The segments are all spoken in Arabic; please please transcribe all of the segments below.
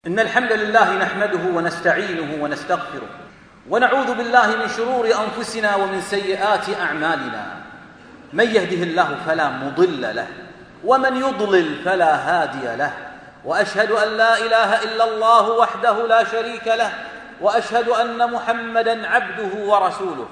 إن الحمد لله نحمده ونستعينه ونستغفره ونعوذ بالله من شرور أنفسنا ومن سيئات أعمالنا. من يهده الله فلا مضل له ومن يضلل فلا هادي له، وأشهد أن لا إله إلا الله وحده لا شريك له، وأشهد أن محمدًا عبده ورسوله.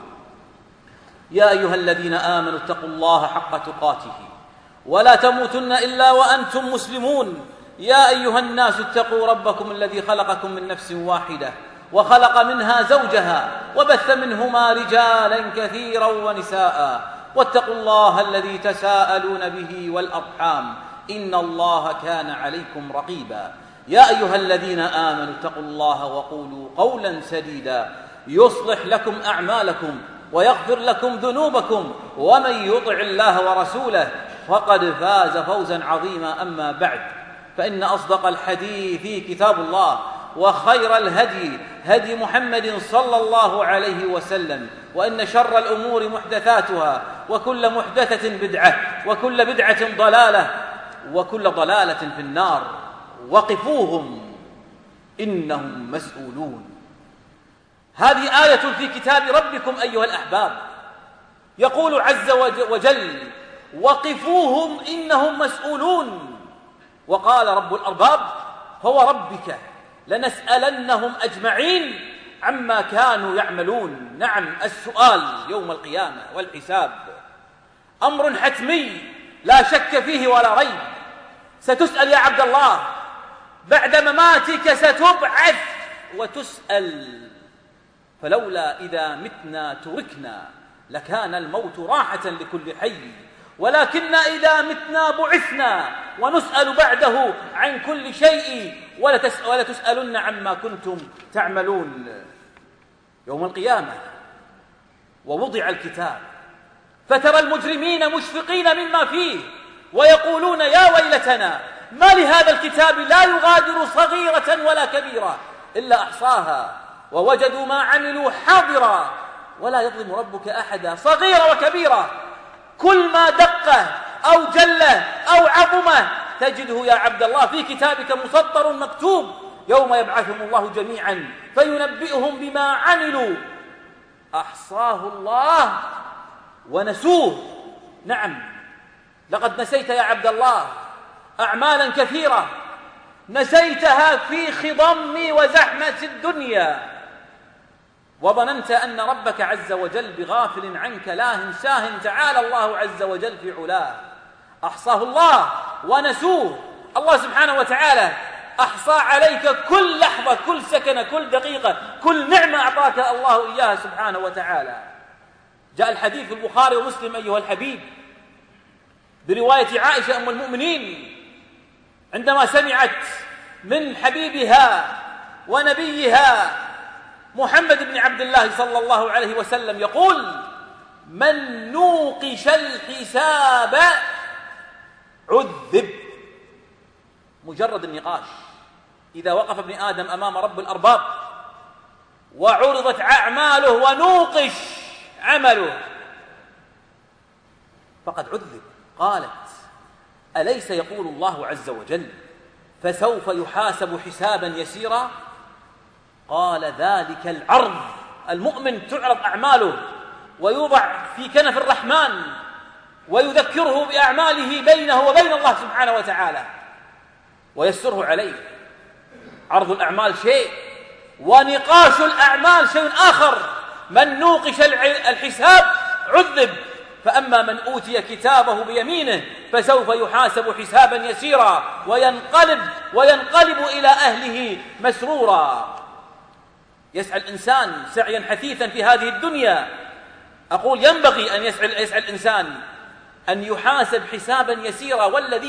يا أيها الذين آمنوا اتقوا الله حق تقاته ولا تموتن إلا وأنتم مسلمون. يا أيها الناس اتقوا ربكم الذي خلقكم من نفس واحدة وخلق منها زوجها وبث منهما رجالا كثيرا ونساء، واتقوا الله الذي تساءلون به والأرحام إن الله كان عليكم رقيبا. يا أيها الذين آمنوا اتقوا الله وقولوا قولا سديدا يصلح لكم أعمالكم ويغفر لكم ذنوبكم، ومن يطع الله ورسوله فقد فاز فوزا عظيما. أما بعد، فإن أصدق الحديث كتاب الله، وخير الهدي هدي محمد صلى الله عليه وسلم، وإن شر الأمور محدثاتها، وكل محدثة بدعة، وكل بدعة ضلالة، وكل ضلالة في النار. وقفوهم إنهم مسؤولون. هذه آية في كتاب ربكم أيها الأحباب، يقول عز وجل: وقفوهم إنهم مسؤولون. وقال رب الأرباب: فوربك لنسألنهم أجمعين عما كانوا يعملون. نعم، السؤال يوم القيامة والحساب أمر حتمي لا شك فيه ولا ريب. ستسأل يا عبد الله، بعد مماتك ستبعث وتسأل. فلولا إذا متنا تركنا لكان الموت راحة لكل حي، ولكن إذا متنا بعثنا ونسأل بعده عن كل شيء ولتسألن عما كنتم تعملون. يوم القيامة ووضع الكتاب فترى المجرمين مشفقين مما فيه ويقولون: يا ويلتنا ما لهذا الكتاب لا يغادر صغيرة ولا كبيرة إلا أحصاها ووجدوا ما عملوا حاضرا ولا يظلم ربك أحدا. صغيرة وكبيرة، كل ما دقه أو جله أو عظمه تجده يا عبد الله في كتابك مسطر مكتوب. يوم يبعثهم الله جميعا فينبئهم بما عملوا أحصاه الله ونسوه. نعم، لقد نسيت يا عبد الله أعمالا كثيرة نسيتها في خضم وزحمة الدنيا، وظننت أن ربك عز وجل بغافل عنك لاهٍ ساهٍ. تعالى الله عز وجل في علاه. أحصاه الله ونسوه. الله سبحانه وتعالى أحصى عليك كل لحظة، كل سكنة، كل دقيقة، كل نعمة أعطاك الله إياها سبحانه وتعالى. جاء الحديث في البخاري ومسلم أيها الحبيب برواية عائشة أم المؤمنين عندما سمعت من حبيبها ونبيها محمد بن عبد الله صلى الله عليه وسلم يقول: من نوقش الحساب عذب. مجرد النقاش، إذا وقف ابن آدم أمام رب الأرباب وعرضت أعماله ونوقش عمله فقد عذب. قالت: أليس يقول الله عز وجل: فسوف يحاسب حسابا يسيرا؟ قال: ذلك العرض. المؤمن تعرض أعماله ويوضع في كنف الرحمن ويذكره بأعماله بينه وبين الله سبحانه وتعالى ويسره عليه. عرض الأعمال شيء ونقاش الأعمال شيء آخر. من نوقش الحساب عذب. فأما من أوتي كتابه بيمينه فسوف يحاسب حسابا يسيرا وينقلب إلى أهله مسرورا. يسعى الإنسان سعيا حثيثا في هذه الدنيا. أقول ينبغي أن يسعى الإنسان أن يحاسب حسابا يسيرا.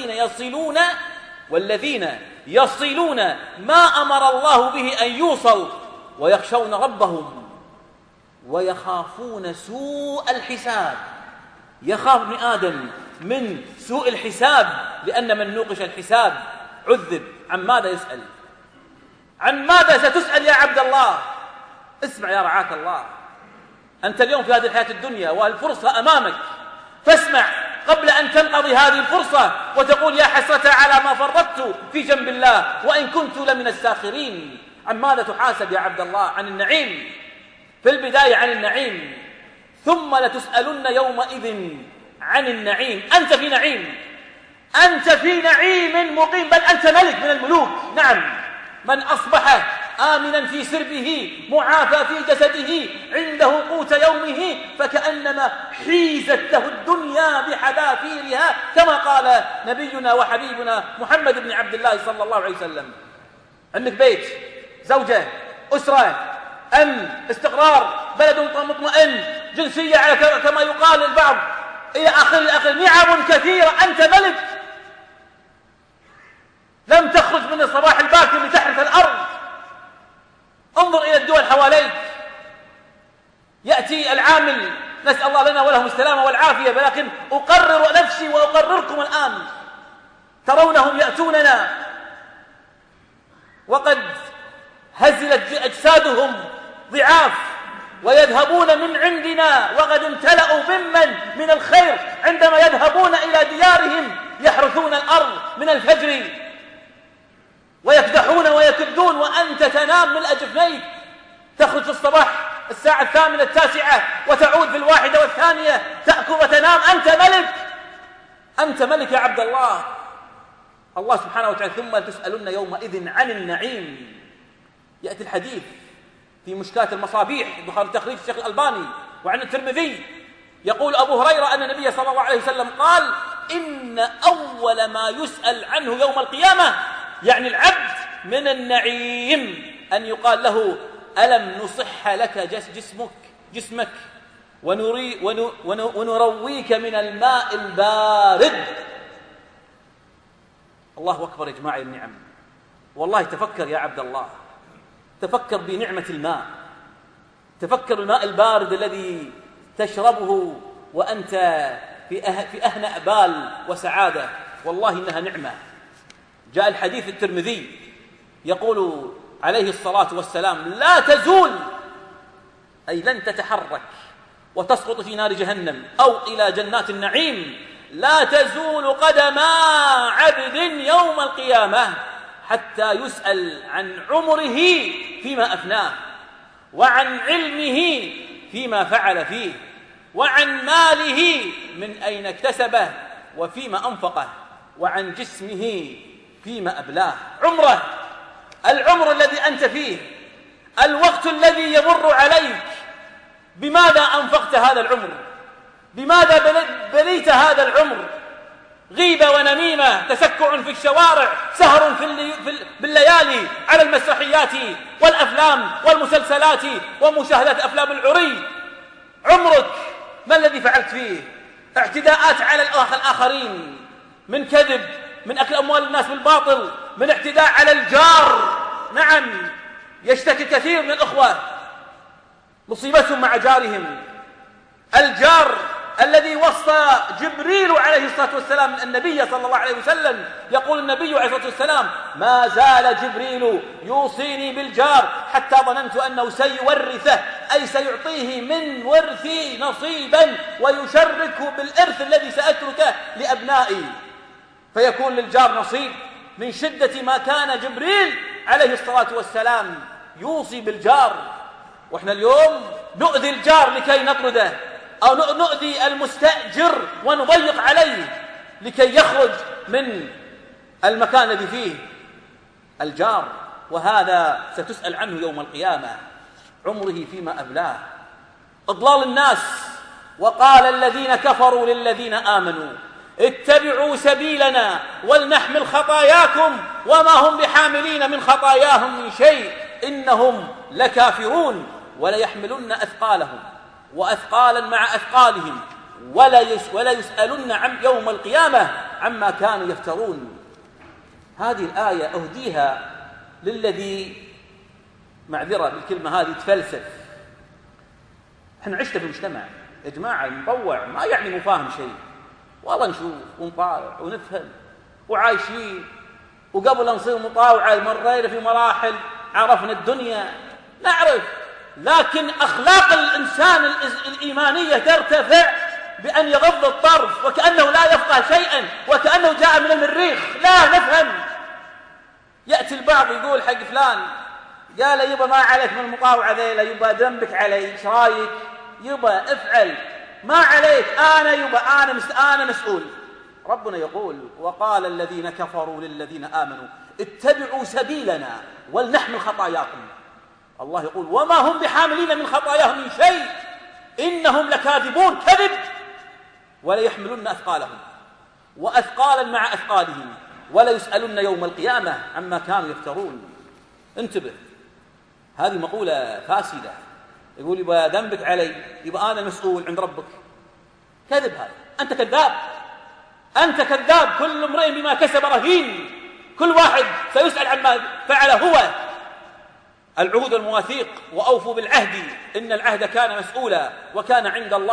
والذين يصلون ما أمر الله به أن يوصل ويخشون ربهم ويخافون سوء الحساب. يخاف ابن آدم من سوء الحساب، لأن من نوقش الحساب عذب. عن ماذا يسأل؟ عن ماذا ستسأل يا عبد الله؟ اسمع يا رعاك الله، أنت اليوم في هذه الحياة الدنيا والفرصة أمامك، فاسمع قبل أن تنقضي هذه الفرصة وتقول يا حسرة على ما فرطت في جنب الله وإن كنت لمن الساخرين. عن ماذا تحاسب يا عبد الله؟ عن النعيم، في البداية عن النعيم، ثم لتسألن يومئذ عن النعيم. أنت في نعيم، أنت في نعيم مقيم، بل أنت ملك من الملوك. نعم، من أصبح آمنا في سربه معافى في جسده عنده قوت يومه فكأنما حيزت له الدنيا بحذافيرها، كما قال نبينا وحبيبنا محمد بن عبد الله صلى الله عليه وسلم. عندك بيت، زوجة، أسرة، أمن، استقرار، بلد مطمئن، جنسية على كما يقال البعض، إلى آخر، نعم كثيرة. أنت ملك، لم تخرج من الصباح الباكر لتحرث الأرض. انظر إلى الدول حواليك، يأتي العامل، نسأل الله لنا ولهم السلامة والعافية، ولكن أقرر نفسي وأقرركم الآن، ترونهم يأتوننا وقد هزلت أجسادهم ضعاف ويذهبون من عندنا وقد امتلأوا من الخير عندما يذهبون إلى ديارهم يحرثون الأرض من الفجر ويكدحون ويكدون، وأنت تنام من أجفنيك، تخرج في الصباح الساعة 8 9 وتعود في 1 و2 تأكل وتنام. أنت ملك، أنت ملك يا عبد الله. الله سبحانه وتعالى ثم تسألن يومئذ عن النعيم. يأتي الحديث في مشكاة المصابيح بخاري تخريج الشيخ الألباني وعن الترمذي، يقول أبو هريرة أن النبي صلى الله عليه وسلم قال إن أول ما يسأل عنه يوم القيامة، يعني العبد، من النعيم، أن يقال له ألم نصح لك جسمك ونرويك من الماء البارد. الله أكبر يا جماعة النعم. والله تفكر يا عبد الله، تفكر بنعمة الماء، تفكر الماء البارد الذي تشربه وأنت في أهنأ بال وسعادة. والله إنها نعمة. جاء الحديث الترمذي يقول عليه الصلاة والسلام لا تزول، أي لن تتحرك وتسقط في نار جهنم أو إلى جنات النعيم، لا تزول قدما عبد يوم القيامة حتى يسأل عن عمره فيما أفناه، وعن علمه فيما فعل فيه، وعن ماله من أين اكتسبه وفيما أنفقه، وعن جسمه فيما أبلاه. عمره، العمر الذي أنت فيه، الوقت الذي يمر عليك، بماذا أنفقت هذا العمر؟ بماذا بليت هذا العمر؟ غيبة ونميمة، تسكع في الشوارع، سهر بالليالي على المسرحيات والأفلام والمسلسلات ومشاهدة أفلام العري. عمرك ما الذي فعلت فيه؟ اعتداءات على الآخرين، من كذب، من أكل أموال الناس بالباطل، من اعتداء على الجار. نعم، يشتكي كثير من الأخوة مصيبتهم مع جارهم. الجار الذي وصى جبريل عليه الصلاة والسلام النبي صلى الله عليه وسلم، يقول النبي عليه الصلاة والسلام ما زال جبريل يوصيني بالجار حتى ظننت أنه سيورثه، أي سيعطيه من ورثي نصيبا ويشركه بالإرث الذي سأتركه لأبنائي، فيكون للجار نصيب. من شدة ما كان جبريل عليه الصلاة والسلام يوصي بالجار. وإحنا اليوم نؤذي الجار لكي نطرده، أو نؤذي المستأجر ونضيق عليه لكي يخرج من المكان الذي فيه الجار. وهذا ستسأل عنه يوم القيامة، عمره فيما أبلاه. إضلال الناس. وقال الذين كفروا للذين آمنوا اتبعوا سبيلنا ولنحمل خطاياكم وما هم بحاملين من خطاياهم من شيء إنهم لكافرون وليحملن أثقالهم وأثقالا مع أثقالهم ولا يسألن عن يوم القيامة عما كانوا يفترون. هذه الآية أهديها للذي، معذرة بالكلمة هذه، تفلسف. احنا عشنا في مجتمع يا جماعة مطوع، ما يعني مفاهم شيء، والله نشوف ونطالع ونفهم وعايشين، وقبل أن نصير مطاوعة مرينا في مراحل، عرفنا الدنيا، نعرف، لكن أخلاق الإنسان الإيمانية ترتفع بأن يغض الطرف وكأنه لا يفقه شيئا وكأنه جاء من المريخ. لا نفهم. يأتي البعض يقول حق فلان قال يبا ما عليك من المطاوعة ذيلا، يبا ذنبك علي، ايش رايك؟ يبا افعل، ما عليك، أنا مسؤول. ربنا يقول وقال الذين كفروا للذين آمنوا اتبعوا سبيلنا ولنحمل خطاياكم. الله يقول وما هم بحاملين من خطاياهم من شيء إنهم لكاذبون، كذب، وليحملن أثقالهم وأثقالا مع أثقالهم وليسألن يوم القيامة عما كانوا يفترون. انتبه، هذه مقولة فاسدة. يقول يبقى ذنبك علي، يبقى أنا مسؤول عند ربك. كذب هذا، أنت كذاب، أنت كذاب. كل امرئ بما كسب رهين، كل واحد سيسأل عما فعله هو. العهود والمواثيق وأوفوا بالعهد إن العهد كان مسؤولا وكان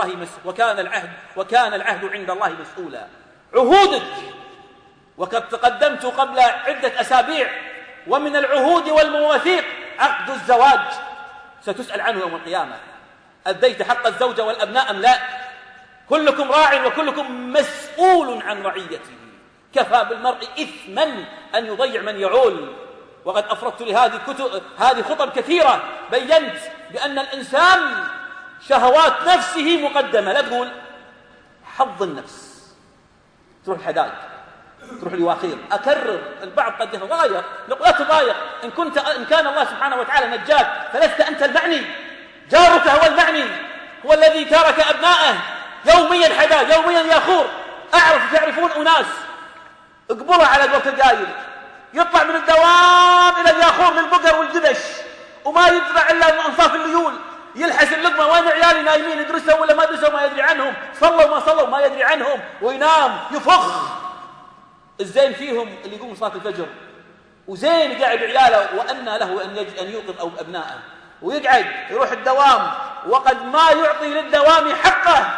العهد عند الله مسؤولا. عهودك، وقد تقدمت قبل عدة أسابيع، ومن العهود والمواثيق عقد الزواج، ستسأل عنه يوم القيامة. أديت حق الزوجة والأبناء أم لا؟ كلكم راع وكلكم مسؤول عن رعيته. كفى بالمرء إثما أن يضيع من يعول. وقد أفردت هذه خطب كثيرة بينت بأن الإنسان شهوات نفسه مقدمة. لا تقول حظ النفس، تروح الحدائق، تروح اليواخير. أكرر، البعض قد يتضايق، لا تضايق. إن كان الله سبحانه وتعالى نجاك فلست أنت المعني، جارك هو المعني، هو الذي ترك أبنائه يوميا حدائق، يوميا ياخور. تعرفون أناس اقبلها على قولة القايل، يطلع من الدوام إلى الياخور للبقر والجدش وما يدفع إلا من أنصاف الليول، يلحس اللقمة. وين عيالي نايمين، يدرسوا ولا ما يدرسوا ما يدري عنهم، صلوا ما صلوا ما يدري عنهم، وينام يفخ. الزين فيهم اللي يقوم صلاة الفجر وزين يقعد بعياله، وأن له أن يوقظ أو أبنائه، ويقعد يروح الدوام وقد ما يعطي للدوام حقه،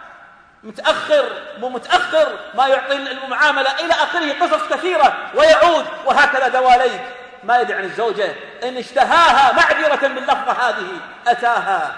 متأخر ما يعطي المعاملة إلى آخره. قصص كثيرة ويعود، وهكذا دواليك. ما يدري عن الزوجة إن اشتهاها معذرة باللفظة هذه أتاها،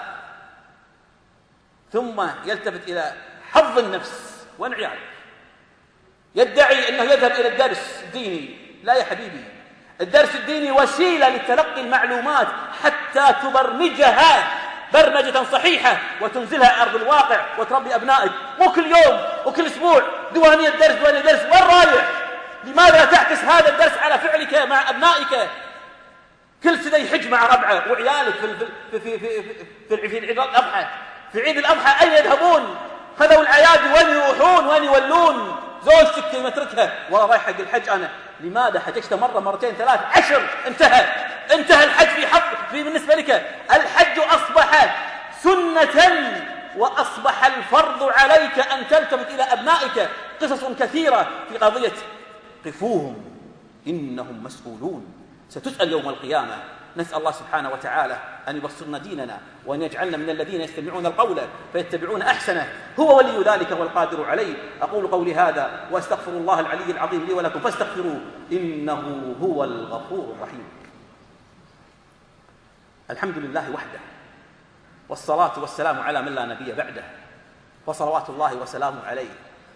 ثم يلتفت إلى حظ النفس. وين عيالك؟ يدعي أنه يذهب إلى الدرس الديني. لا يا حبيبي، الدرس الديني وسيلة لتلقي المعلومات حتى تبرمجها برمجة صحيحة وتنزلها على أرض الواقع وتربي أبنائك. مو كل يوم وكل أسبوع دوانية درس. وين رايح؟ لماذا تعكس هذا الدرس على فعلك مع أبنائك؟ كل سنة يحج مع ربعه وعيالك في عيد الأضحى. في عيد الأضحى أين يذهبون؟ خذوا الأعياد، وين يروحون؟ وين يولون؟ زوجتك متركها والله رايح حق الحج. أنا لماذا حججت مرة مرتين ثلاث 10؟ انتهى الحج بالنسبة لك. الحج أصبح سنة وأصبح الفرض عليك أن تلتفت إلى أبنائك. قصص كثيرة في قضية قفوهم إنهم مسؤولون، ستسأل يوم القيامة. نسأل الله سبحانه وتعالى أن يبصرنا ديننا وأن يجعلنا من الذين يستمعون القول فيتبعون أحسنه. هو ولي ذلك والقادر عليه. أقول قولي هذا وأستغفر الله العلي العظيم لي ولكم فاستغفروه إنه هو الغفور الرحيم. الحمد لله وحده، والصلاة والسلام على من لا نبي بعده، وصلوات الله وسلامه عليه.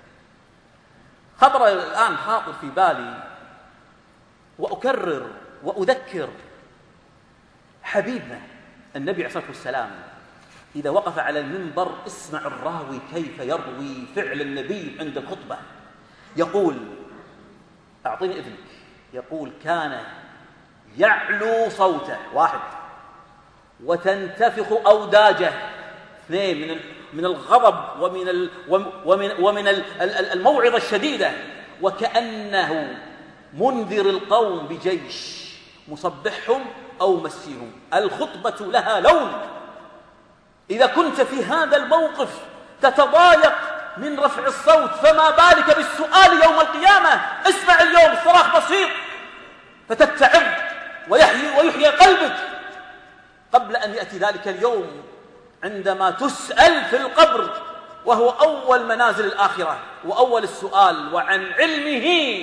خطر الآن خاطر في بالي وأكرر وأذكر حبيبنا النبي عليه الصلاة والسلام إذا وقف على المنبر. اسمع الراوي كيف يروي فعل النبي عند الخطبة. يقول أعطيني إذنك. يقول كان يعلو صوته 1 وتنتفخ أوداجه 2 من الغضب ومن الموعظة الشديدة، وكأنه منذر القوم بجيش مصبحهم أو مسيهم. الخطبة لها لون. إذا كنت في هذا الموقف تتضايق من رفع الصوت، فما بالك بالسؤال يوم القيامة؟ اسمع اليوم صراخ بسيط فتتعظ ويحيي قلبك قبل أن يأتي ذلك اليوم عندما تسأل في القبر، وهو أول منازل الآخرة وأول السؤال، وعن علمه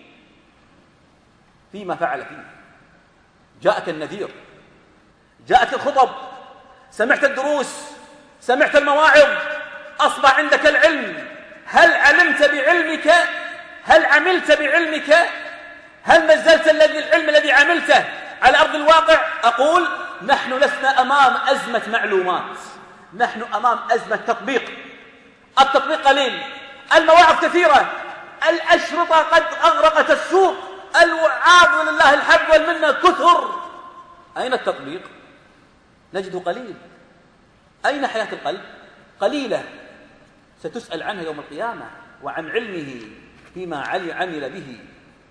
فيما فعل فيه. جاءك النذير، جاءك الخطب، سمعت الدروس، سمعت المواعظ، أصبح عندك العلم، هل علمت بعلمك؟ هل عملت بعلمك؟ هل نزلت العلم الذي عملته على أرض الواقع؟ أقول نحن لسنا أمام أزمة معلومات، نحن أمام أزمة تطبيق. التطبيق قليل، المواعظ كثيرة، الأشرطة قد أغرقت السوق، الوعاظ لله الحمد والمنة كثر، أين التطبيق؟ نجده قليل. أين حياة القلب؟ قليلة، ستسأل عنها يوم القيامة وعن علمه فيما عمل به.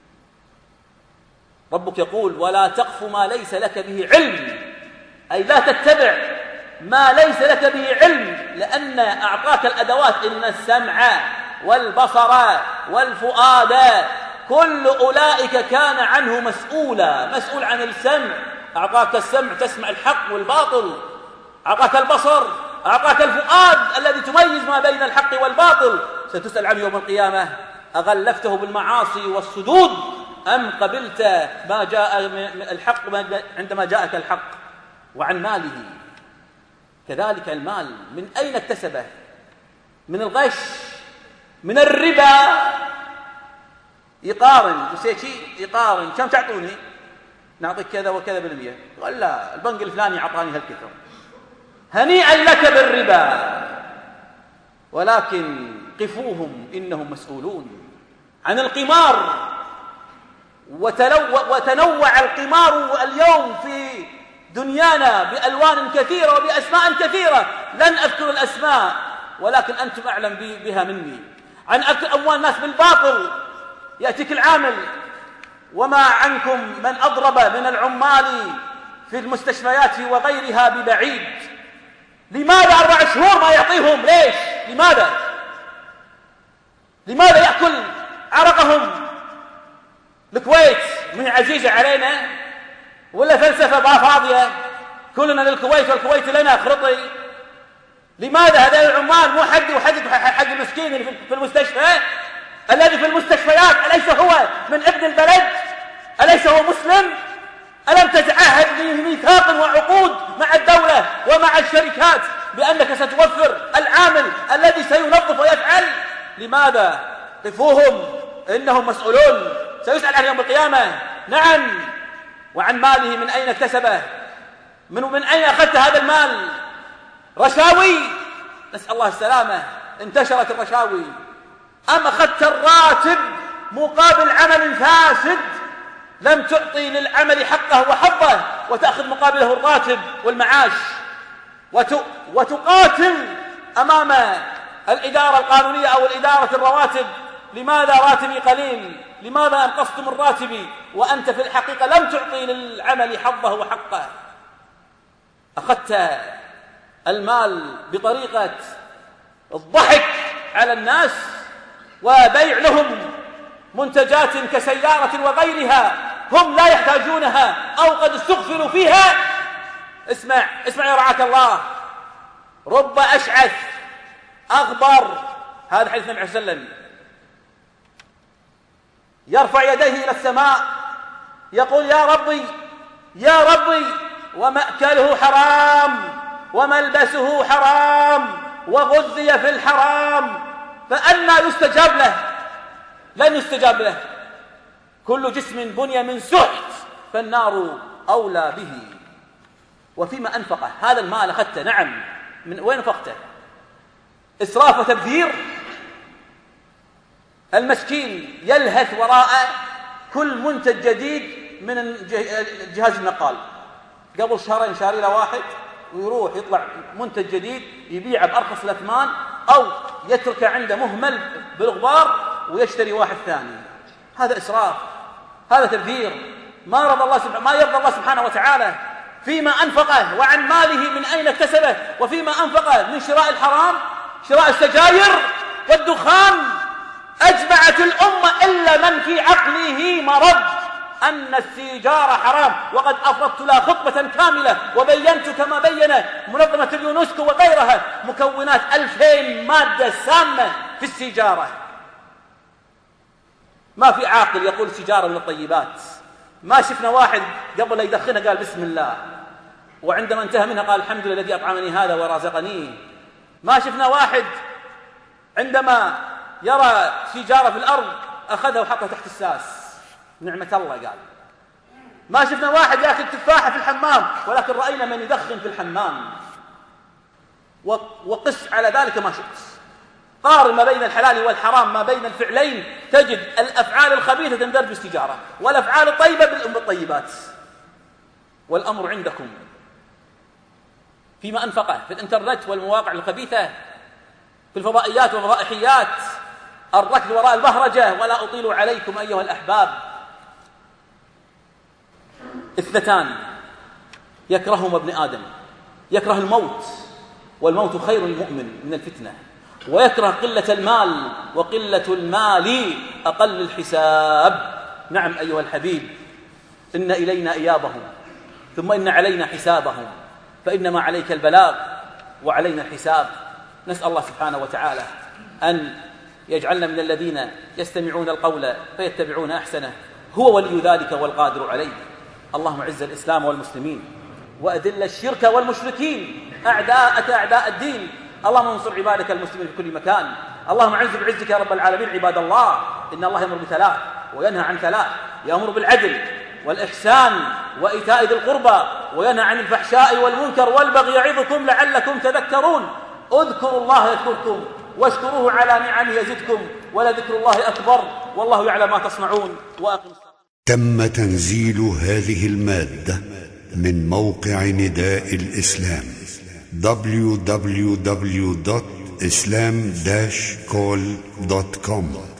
ربك يقول ولا تقف ما ليس لك به علم، أي لا تتبع ما ليس لك به علم، لأن أعطاك الأدوات، إن السمع والبصر والفؤاد كل أولئك كان عنه مسؤولا. مسؤول عن السمع، أعطاك السمع تسمع الحق والباطل، أعطاك البصر، أعطاك الفؤاد الذي تميز ما بين الحق والباطل. ستسأل عنه يوم القيامة أغلفته بالمعاصي والسدود أم قبلت ما جاء الحق عندما جاءك الحق؟ وعن ماله كذلك، المال من أين اكتسبه؟ من الغش، من الربا. يقارن يقارن، كم تعطوني؟ نعطيك كذا وكذا بالمية. قال لا، البنك الفلاني أعطاني هالكثر. هنيئا لك بالربا. ولكن قفوهم إنهم مسؤولون. عن القمار، وتنوع القمار اليوم في دنيانا بألوان كثيرة وبأسماء كثيرة، لن أذكر الأسماء ولكن أنتم أعلم بها مني. عن أكل أموال الناس بالباطل. يأتيك العامل، وما عنكم من أضرب من العمال في المستشفيات وغيرها ببعيد. لماذا 4 شهور ما يعطيهم؟ ليش؟ لماذا يأكل عرقهم؟ الكويت من عزيزة علينا ولا فلسفة فاضية؟ كلنا للكويت والكويت لنا خرطي. لماذا هذول العمال مو حقي وحق حق المسكين في المستشفى؟ الذي في المستشفيات أليس هو من ابن البلد؟ أليس هو مسلم؟ ألم تتعهد بميثاق وعقود مع الدولة ومع الشركات بأنك ستوفر العامل الذي سينظف ويفعل؟ لماذا؟ قفوهم إنهم مسؤولون، سيسأل عنه يوم القيامة. نعم. وعن ماله من أين اكتسبه؟ من أين أخذت هذا المال؟ رشاوي، نسأل الله السلامة، انتشرت الرشاوي. أم أخذت الراتب مقابل عمل فاسد؟ لم تعطي للعمل حقه وحظه وتأخذ مقابله الراتب والمعاش، وتقاتل أمام الإدارة القانونية أو الإدارة الرواتب. لماذا راتبي قليل؟ لماذا أنقصت من راتبي؟ وأنت في الحقيقة لم تعطي للعمل حظه وحقه. أخذت المال بطريقة الضحك على الناس وبيع لهم منتجات كسيارة وغيرها هم لا يحتاجونها أو قد استغفلوا فيها. اسمع يا رعاك الله، رب أشعث أغبر، هذا حديث النبي صلى الله عليه وسلم، يرفع يديه إلى السماء يقول يا ربي يا ربي، ومأكله حرام وملبسه حرام وغذي في الحرام، فأنى يستجاب له؟ لن يستجاب له. كل جسم بني من سحت فالنار أولى به. وفيما أنفقه هذا المال أخذته، نعم، من وين أنفقته؟ إسراف وتبذير. المسكين يلهث وراء كل منتج جديد من جهاز النقال، قبل شهرين شاري له واحد ويروح يطلع منتج جديد يبيعه بأرخص الأثمان أو يتركه عنده مهمل بالغبار ويشتري واحد ثاني. هذا إسراف، هذا تبذير، ما يرضى الله سبحانه وتعالى. فيما أنفقه وعن ماله من أين اكتسبه، وفيما أنفقه من شراء الحرام، شراء السجاير والدخان. أجمعت الأمة إلا من في عقله مرض أن السيجارة حرام، وقد أفردت لها خطبة كاملة وبينت كما بين منظمة اليونسكو وغيرها مكونات 2000 مادة سامة في السيجارة. ما في عاقل يقول سيجارة من الطيبات. ما شفنا واحد قبل لا يدخنها قال بسم الله، وعندما انتهى منها قال الحمد لله الذي أطعمني هذا ورزقنيه. ما شفنا واحد عندما يرى شجارة في الأرض أخذها وحطها تحت الساس، نعمة الله قال. ما شفنا واحد يأكل تفاحة في الحمام، ولكن رأينا من يدخن في الحمام. وقس على ذلك ما شئت، قارن ما بين الحلال والحرام، ما بين الفعلين، تجد الأفعال الخبيثة تندرج بالتجارة، والأفعال الطيبة بالطيبات. والأمر عندكم فيما أنفقه في الإنترنت والمواقع الخبيثة، في الفضائيات والفضائحيات، الركض وراء البهرجة. ولا أطيل عليكم أيها الأحباب، اثنتان يكرههما ابن آدم: يكره الموت، والموت خير المؤمن من الفتنة، ويكره قلة المال، وقلة المال أقل الحساب. نعم أيها الحبيب، إن إلينا إيابهم، ثم إن علينا حسابهم، فإنما عليك البلاغ وعلينا الحساب. نسأل الله سبحانه وتعالى أن يجعلنا من الذين يستمعون القول فيتبعون أحسنه، هو ولي ذلك والقادر عليه. اللهم اعز الإسلام والمسلمين، وأذل الشرك والمشركين أعداءك أعداء الدين. اللهم انصر عبادك المسلمين في كل مكان. اللهم اعز بعزك يا رب العالمين عباد الله. إن الله يأمر بثلاث وينهى عن ثلاث: يأمر بالعدل والإحسان وإيتاء ذي القربى، وينهى عن الفحشاء والمنكر والبغي، يعظكم لعلكم تذكرون. اذكروا الله يذكركم، واشكروه على نعمه يزدكم، ولذكر الله أكبر، والله يعلم ما تصنعون. وأقم الصلاة. تم تنزيل هذه المادة من موقع نداء الإسلام www.islam-call.com